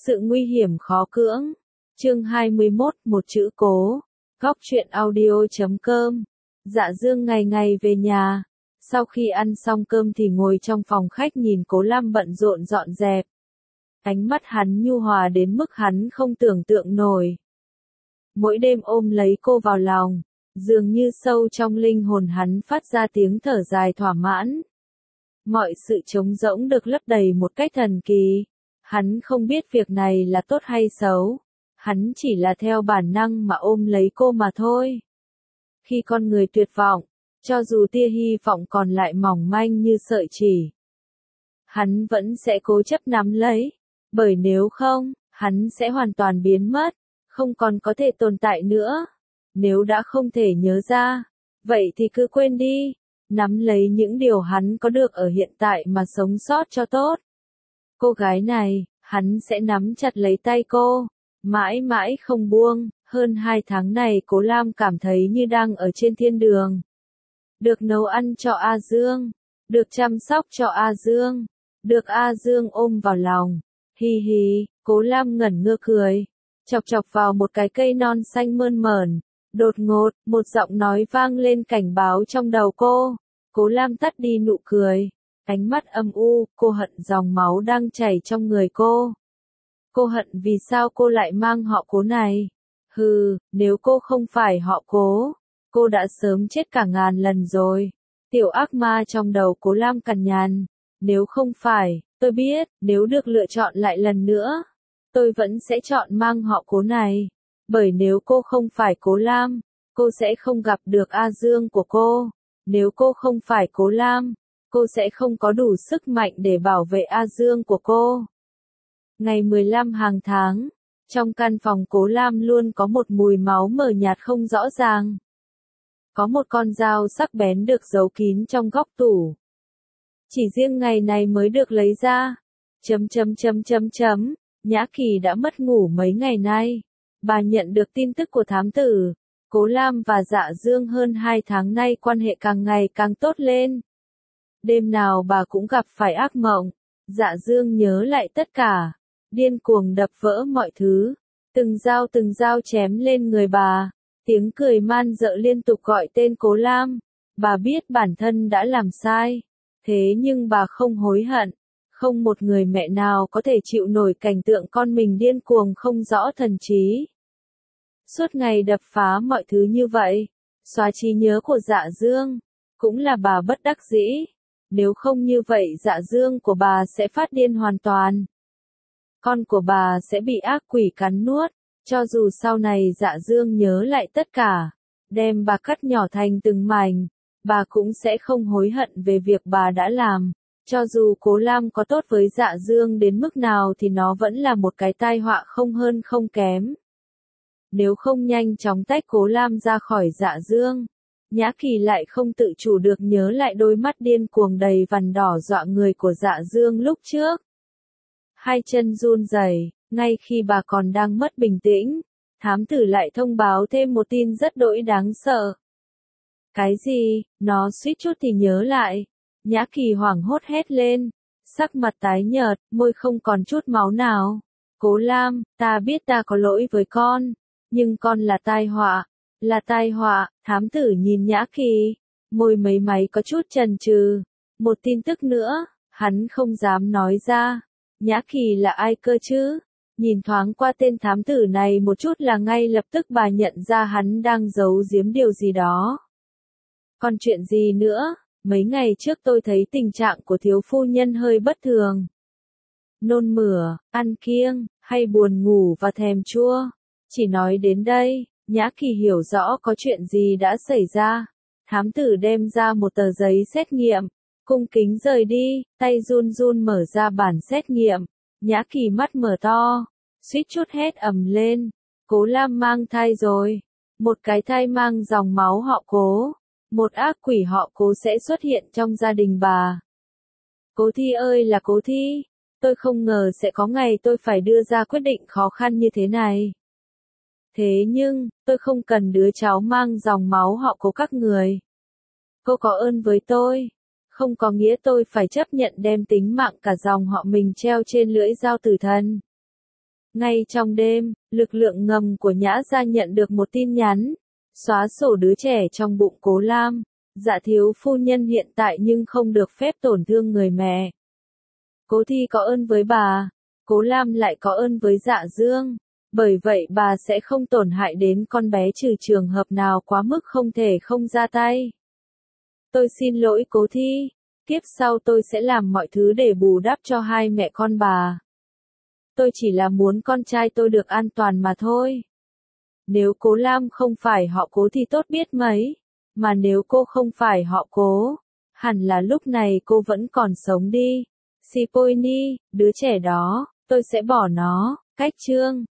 Sự nguy hiểm khó cưỡng. Chương 21, một chữ cố. Góc truyện audio.com. Dạ Dương ngày ngày về nhà. Sau khi ăn xong cơm thì ngồi trong phòng khách nhìn Cố Lam bận rộn dọn dẹp. Ánh mắt hắn nhu hòa đến mức hắn không tưởng tượng nổi. Mỗi đêm ôm lấy cô vào lòng, dường như sâu trong linh hồn hắn phát ra tiếng thở dài thỏa mãn. Mọi sự trống rỗng được lấp đầy một cách thần kỳ. Hắn không biết việc này là tốt hay xấu. Hắn chỉ là theo bản năng mà ôm lấy cô mà thôi. Khi con người tuyệt vọng, cho dù tia hy vọng còn lại mỏng manh như sợi chỉ, hắn vẫn sẽ cố chấp nắm lấy. Bởi nếu không, hắn sẽ hoàn toàn biến mất, không còn có thể tồn tại nữa. Nếu đã không thể nhớ ra, vậy thì cứ quên đi. Nắm lấy những điều hắn có được ở hiện tại mà sống sót cho tốt. Cô gái này, hắn sẽ nắm chặt lấy tay cô, mãi mãi không buông. Hơn 2 tháng này Cố Lam cảm thấy như đang ở trên thiên đường. Được nấu ăn cho A Dương, được chăm sóc cho A Dương, được A Dương ôm vào lòng. Hi hi, Cố Lam ngẩn ngơ cười, chọc chọc vào một cái cây non xanh mơn mởn. Đột ngột, một giọng nói vang lên cảnh báo trong đầu cô. Cố Lam tắt đi nụ cười, ánh mắt âm u, cô hận dòng máu đang chảy trong người cô. Cô hận vì sao cô lại mang họ Cố này. Hừ, nếu cô không phải họ Cố, cô đã sớm chết cả ngàn lần rồi. Tiểu ác ma trong đầu Cố Lam cằn nhằn. Nếu không phải, tôi biết, nếu được lựa chọn lại lần nữa, tôi vẫn sẽ chọn mang họ Cố này. Bởi nếu cô không phải Cố Lam, cô sẽ không gặp được A Dương của cô. Nếu cô không phải Cố Lam, cô sẽ không có đủ sức mạnh để bảo vệ A Dương của cô. Ngày 15 hàng tháng, trong căn phòng Cố Lam luôn có một mùi máu mờ nhạt không rõ ràng. Có một con dao sắc bén được giấu kín trong góc tủ. Chỉ riêng ngày này mới được lấy ra. Nhã Kỳ đã mất ngủ mấy ngày nay. Bà nhận được tin tức của thám tử. Cố Lam và Dạ Dương hơn 2 tháng nay quan hệ càng ngày càng tốt lên. Đêm nào bà cũng gặp phải ác mộng. Dạ Dương nhớ lại tất cả, điên cuồng đập vỡ mọi thứ, từng dao chém lên người bà. Tiếng cười man dợ liên tục gọi tên Cố Lam. Bà biết bản thân đã làm sai, thế nhưng bà không hối hận. Không một người mẹ nào có thể chịu nổi cảnh tượng con mình điên cuồng không rõ thần trí. Suốt ngày đập phá mọi thứ như vậy, xóa trí nhớ của Dạ Dương, cũng là bà bất đắc dĩ. Nếu không như vậy Dạ Dương của bà sẽ phát điên hoàn toàn. Con của bà sẽ bị ác quỷ cắn nuốt. Cho dù sau này Dạ Dương nhớ lại tất cả, đem bà cắt nhỏ thành từng mảnh, bà cũng sẽ không hối hận về việc bà đã làm. Cho dù Cố Lam có tốt với Dạ Dương đến mức nào thì nó vẫn là một cái tai họa không hơn không kém. Nếu không nhanh chóng tách Cố Lam ra khỏi Dạ Dương, Nhã Kỳ lại không tự chủ được nhớ lại đôi mắt điên cuồng đầy vằn đỏ dọa người của Dạ Dương lúc trước. Hai chân run rẩy, ngay khi bà còn đang mất bình tĩnh, thám tử lại thông báo thêm một tin rất đỗi đáng sợ. Cái gì? Nó suýt chút thì nhớ lại. Nhã Kỳ hoảng hốt hét lên, sắc mặt tái nhợt, môi không còn chút máu nào. Cố Lam, ta biết ta có lỗi với con, nhưng con là tai họa. Là tai họa. Thám tử nhìn Nhã Kỳ, môi mấy máy có chút chần chừ. Một tin tức nữa, hắn không dám nói ra. Nhã Kỳ là ai cơ chứ? Nhìn thoáng qua tên thám tử này một chút là ngay lập tức bà nhận ra hắn đang giấu giếm điều gì đó. Còn chuyện gì nữa? Mấy ngày trước tôi thấy tình trạng của thiếu phu nhân hơi bất thường. Nôn mửa, ăn kiêng, hay buồn ngủ và thèm chua. Chỉ nói đến đây, Nhã Kỳ hiểu rõ có chuyện gì đã xảy ra. Thám tử đem ra một tờ giấy xét nghiệm, cung kính rời đi, tay run run mở ra bản xét nghiệm. Nhã Kỳ mắt mở to, suýt chút hét ầm lên. Cố Lam mang thai rồi. Một cái thai mang dòng máu họ Cố. Một ác quỷ họ Cố sẽ xuất hiện trong gia đình bà. Cố Thi ơi là Cố Thi, tôi không ngờ sẽ có ngày tôi phải đưa ra quyết định khó khăn như thế này. Thế nhưng, tôi không cần đứa cháu mang dòng máu họ Cố các người. Cô có ơn với tôi, không có nghĩa tôi phải chấp nhận đem tính mạng cả dòng họ mình treo trên lưỡi dao tử thần. Ngay trong đêm, lực lượng ngầm của Nhã gia nhận được một tin nhắn, xóa sổ đứa trẻ trong bụng Cố Lam. Dạ thiếu phu nhân hiện tại nhưng không được phép tổn thương người mẹ. Cố Thi có ơn với bà, Cố Lam lại có ơn với Dạ Dương. Bởi vậy bà sẽ không tổn hại đến con bé trừ trường hợp nào quá mức không thể không ra tay. Tôi xin lỗi Cố Thi, kiếp sau tôi sẽ làm mọi thứ để bù đắp cho hai mẹ con bà. Tôi chỉ là muốn con trai tôi được an toàn mà thôi. Nếu Cố Lam không phải họ Cố thì tốt biết mấy, mà nếu cô không phải họ Cố, hẳn là lúc này cô vẫn còn sống đi. Sipoini, đứa trẻ đó, tôi sẽ bỏ nó, cách chương.